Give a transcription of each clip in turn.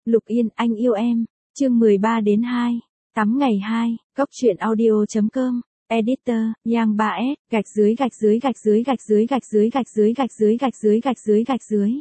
Lục Yên, anh yêu em. Chương 13 đến 2. Tắm ngày 2, Cóc truyện audio.com. Editor, Yang 3S, gạch dưới gạch dưới gạch dưới gạch dưới gạch dưới gạch dưới gạch dưới gạch dưới gạch dưới gạch dưới.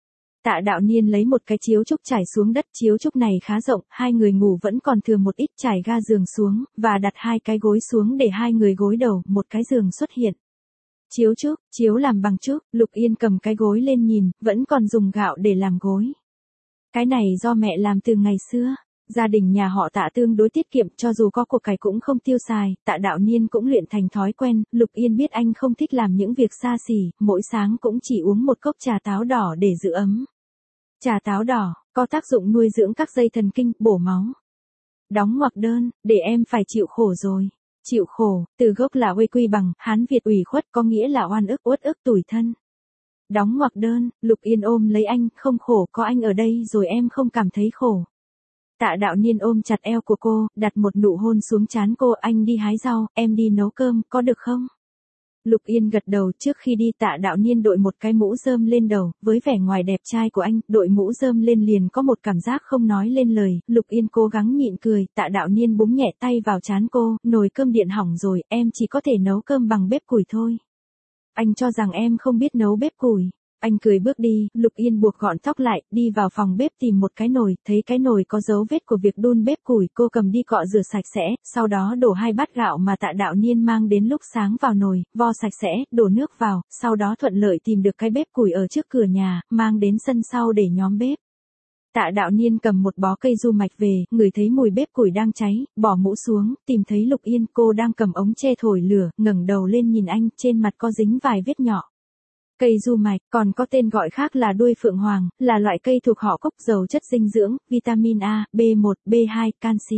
Tạ Đạo Niên lấy một cái chiếu trúc trải xuống đất, chiếu trúc này khá rộng, hai người ngủ vẫn còn thừa một ít, trải ga giường xuống, và đặt hai cái gối xuống để hai người gối đầu, một cái giường xuất hiện. Chiếu trúc, chiếu làm bằng trúc, Lục Yên cầm cái gối lên nhìn, vẫn còn dùng gạo để làm gối. Cái này do mẹ làm từ ngày xưa. Gia đình nhà họ Tạ tương đối tiết kiệm, cho dù có của cải cũng không tiêu xài, Tạ Đạo Niên cũng luyện thành thói quen. Lục Yên biết anh không thích làm những việc xa xỉ, mỗi sáng cũng chỉ uống một cốc trà táo đỏ để giữ ấm. Trà táo đỏ, có tác dụng nuôi dưỡng các dây thần kinh, bổ máu. Đóng ngoặc đơn, để em phải chịu khổ rồi. Chịu khổ, từ gốc là uy quy bằng, Hán Việt ủy khuất có nghĩa là oan ức, uất ức, tủi thân. Đóng ngoặc đơn, Lục Yên ôm lấy anh, không khổ, có anh ở đây rồi em không cảm thấy khổ. Tạ Đạo Niên ôm chặt eo của cô, đặt một nụ hôn xuống trán cô, anh đi hái rau, em đi nấu cơm, có được không? Lục Yên gật đầu. Trước khi đi Tạ Đạo Niên đội một cái mũ rơm lên đầu, với vẻ ngoài đẹp trai của anh, đội mũ rơm lên liền có một cảm giác không nói lên lời. Lục Yên cố gắng nhịn cười, Tạ Đạo Niên búng nhẹ tay vào trán cô, nồi cơm điện hỏng rồi, em chỉ có thể nấu cơm bằng bếp củi thôi. Anh cho rằng em không biết nấu bếp củi. Anh cười bước đi, Lục Yên buộc gọn tóc lại, đi vào phòng bếp tìm một cái nồi, thấy cái nồi có dấu vết của việc đun bếp củi, cô cầm đi cọ rửa sạch sẽ, sau đó đổ 2 bát gạo mà Tạ Đạo Niên mang đến lúc sáng vào nồi, vo sạch sẽ, đổ nước vào, sau đó thuận lợi tìm được cái bếp củi ở trước cửa nhà, mang đến sân sau để nhóm bếp. Tạ Đạo Niên cầm một bó cây du mạch về, ngửi thấy mùi bếp củi đang cháy, bỏ mũ xuống, tìm thấy Lục Yên, cô đang cầm ống tre thổi lửa, ngẩng đầu lên nhìn anh, trên mặt có dính vài vết nhỏ. Cây du mạch, còn có tên gọi khác là đuôi phượng hoàng, là loại cây thuộc họ cúc, giàu chất dinh dưỡng, vitamin A, B1, B2, canxi.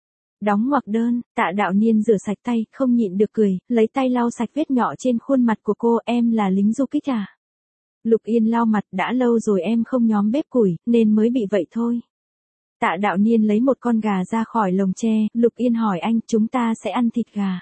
Đóng ngoặc đơn, Tạ Đạo Niên rửa sạch tay, không nhịn được cười, lấy tay lau sạch vết nhỏ trên khuôn mặt của cô, em là lính du kích à? Lục Yên lau mặt, đã lâu rồi em không nhóm bếp củi, nên mới bị vậy thôi. Tạ Đạo Niên lấy một con gà ra khỏi lồng tre, Lục Yên hỏi anh, chúng ta sẽ ăn thịt gà.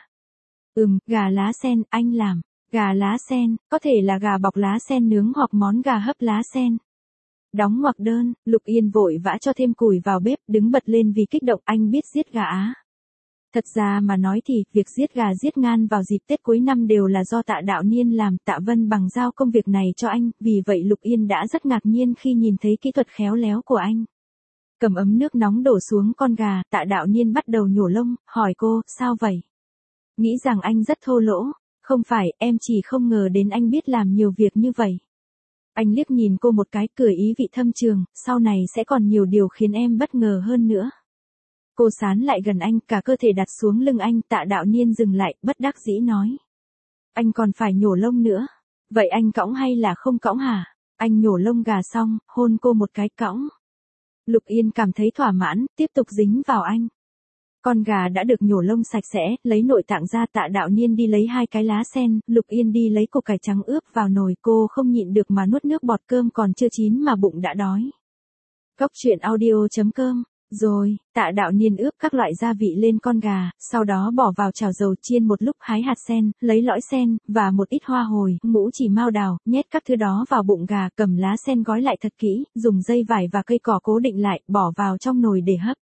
Gà lá sen, anh làm. Gà lá sen, có thể là gà bọc lá sen nướng hoặc món gà hấp lá sen. Đóng ngoặc đơn, Lục Yên vội vã cho thêm củi vào bếp, đứng bật lên vì kích động, anh biết giết gà á. Thật ra mà nói thì, việc giết gà giết ngan vào dịp Tết cuối năm đều là do Tạ Đạo Niên làm, Tạ Vân bằng giao công việc này cho anh, vì vậy Lục Yên đã rất ngạc nhiên khi nhìn thấy kỹ thuật khéo léo của anh. Cầm ấm nước nóng đổ xuống con gà, Tạ Đạo Niên bắt đầu nhổ lông, hỏi cô, sao vậy? Nghĩ rằng anh rất thô lỗ. Không phải, em chỉ không ngờ đến anh biết làm nhiều việc như vậy. Anh liếc nhìn cô một cái, cười ý vị thâm trường, sau này sẽ còn nhiều điều khiến em bất ngờ hơn nữa. Cô sán lại gần anh, cả cơ thể đặt xuống lưng anh, Tạ Đạo Niên dừng lại, bất đắc dĩ nói. Anh còn phải nhổ lông nữa. Vậy anh cõng hay là không cõng hả? Anh nhổ lông gà xong, hôn cô một cái, cõng. Lục Yên cảm thấy thỏa mãn, tiếp tục dính vào anh. Con gà đã được nhổ lông sạch sẽ, lấy nội tạng ra, Tạ Đạo Niên đi lấy 2 cái lá sen, Lục Yên đi lấy củ cải trắng ướp vào nồi, cô không nhịn được mà nuốt nước bọt, cơm còn chưa chín mà bụng đã đói. Cóc truyện audio.com. Rồi, Tạ Đạo Niên ướp các loại gia vị lên con gà, sau đó bỏ vào chảo dầu chiên một lúc, hái hạt sen, lấy lõi sen, và một ít hoa hồi, ngũ chỉ mao đào, nhét các thứ đó vào bụng gà, cầm lá sen gói lại thật kỹ, dùng dây vải và cây cỏ cố định lại, bỏ vào trong nồi để hấp.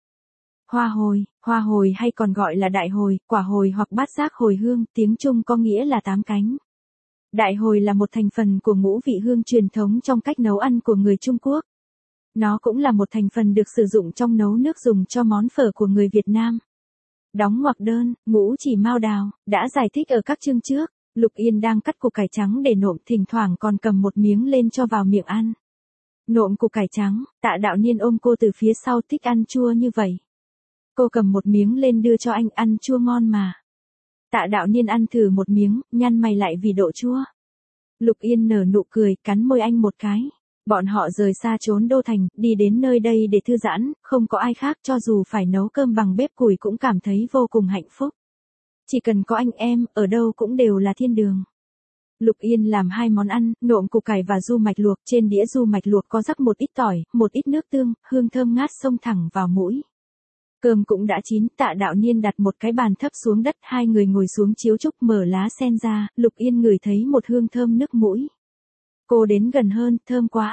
Hoa hồi hay còn gọi là đại hồi, quả hồi hoặc bát giác hồi hương, tiếng Trung có nghĩa là 8 cánh. Đại hồi là một thành phần của ngũ vị hương truyền thống trong cách nấu ăn của người Trung Quốc. Nó cũng là một thành phần được sử dụng trong nấu nước dùng cho món phở của người Việt Nam. Đóng ngoặc đơn, ngũ chỉ mao đào, đã giải thích ở các chương trước. Lục Yên đang cắt củ cải trắng để nộm, thỉnh thoảng còn cầm một miếng lên cho vào miệng ăn. Nộm củ cải trắng, Tạ Đạo Niên ôm cô từ phía sau, thích ăn chua như vậy. Cô cầm một miếng lên đưa cho anh, ăn chua ngon mà. Tạ Đạo Niên ăn thử một miếng, nhăn mày lại vì độ chua. Lục Yên nở nụ cười, cắn môi anh một cái. Bọn họ rời xa trốn đô thành, đi đến nơi đây để thư giãn, không có ai khác, cho dù phải nấu cơm bằng bếp củi cũng cảm thấy vô cùng hạnh phúc. Chỉ cần có anh em, ở đâu cũng đều là thiên đường. Lục Yên làm 2 món ăn, nộm củ cải và du mạch luộc, trên đĩa du mạch luộc có rắc một ít tỏi, một ít nước tương, hương thơm ngát xông thẳng vào mũi. Cơm cũng đã chín, Tạ Đạo Niên đặt một cái bàn thấp xuống đất, 2 người ngồi xuống chiếu trúc, mở lá sen ra, Lục Yên ngửi thấy một hương thơm nước mũi. Cô đến gần hơn, thơm quá à.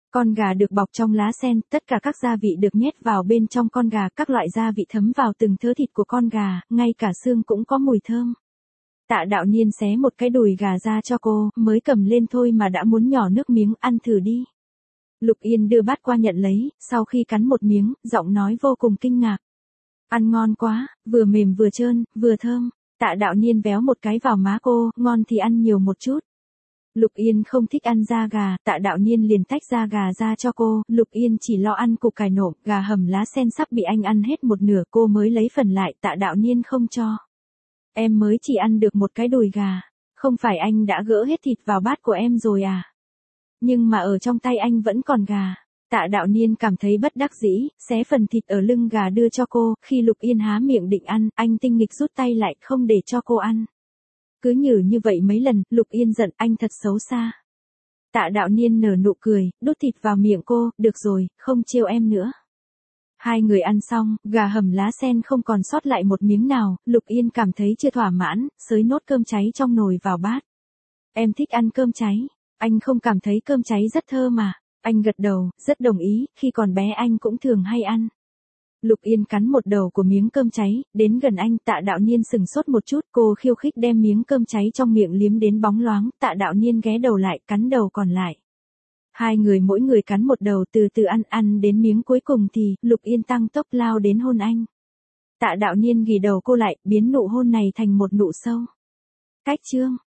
Con gà được bọc trong lá sen, tất cả các gia vị được nhét vào bên trong con gà, các loại gia vị thấm vào từng thớ thịt của con gà, ngay cả xương cũng có mùi thơm. Tạ Đạo Niên xé một cái đùi gà ra cho cô, mới cầm lên thôi mà đã muốn nhỏ nước miếng, ăn thử đi. Lục Yên đưa bát qua nhận lấy, sau khi cắn một miếng, giọng nói vô cùng kinh ngạc. Ăn ngon quá, vừa mềm vừa trơn, vừa thơm. Tạ Đạo Niên véo một cái vào má cô, ngon thì ăn nhiều một chút. Lục Yên không thích ăn da gà, Tạ Đạo Niên liền tách da gà ra cho cô, Lục Yên chỉ lo ăn củ cải nộm, gà hầm lá sen sắp bị anh ăn hết một nửa, cô mới lấy phần lại, Tạ Đạo Niên không cho. Em mới chỉ ăn được một cái đùi gà, không phải anh đã gỡ hết thịt vào bát của em rồi à? Nhưng mà ở trong tay anh vẫn còn gà. Tạ Đạo Niên cảm thấy bất đắc dĩ, xé phần thịt ở lưng gà đưa cho cô, khi Lục Yên há miệng định ăn, anh tinh nghịch rút tay lại, không để cho cô ăn. Cứ nhử như vậy mấy lần, Lục Yên giận, anh thật xấu xa. Tạ Đạo Niên nở nụ cười, đút thịt vào miệng cô, được rồi, không trêu em nữa. Hai người ăn xong, gà hầm lá sen không còn sót lại một miếng nào, Lục Yên cảm thấy chưa thỏa mãn, xới nốt cơm cháy trong nồi vào bát. Em thích ăn cơm cháy, anh không cảm thấy cơm cháy rất thơm mà. Anh gật đầu, rất đồng ý, khi còn bé anh cũng thường hay ăn. Lục Yên cắn một đầu của miếng cơm cháy, đến gần anh, Tạ Đạo Niên sừng sốt một chút, cô khiêu khích đem miếng cơm cháy trong miệng liếm đến bóng loáng, Tạ Đạo Niên ghé đầu lại, cắn đầu còn lại. Hai người mỗi người cắn một đầu, từ từ ăn đến miếng cuối cùng thì, Lục Yên tăng tốc lao đến hôn anh. Tạ Đạo Niên ghì đầu cô lại, biến nụ hôn này thành một nụ sâu. Cách chương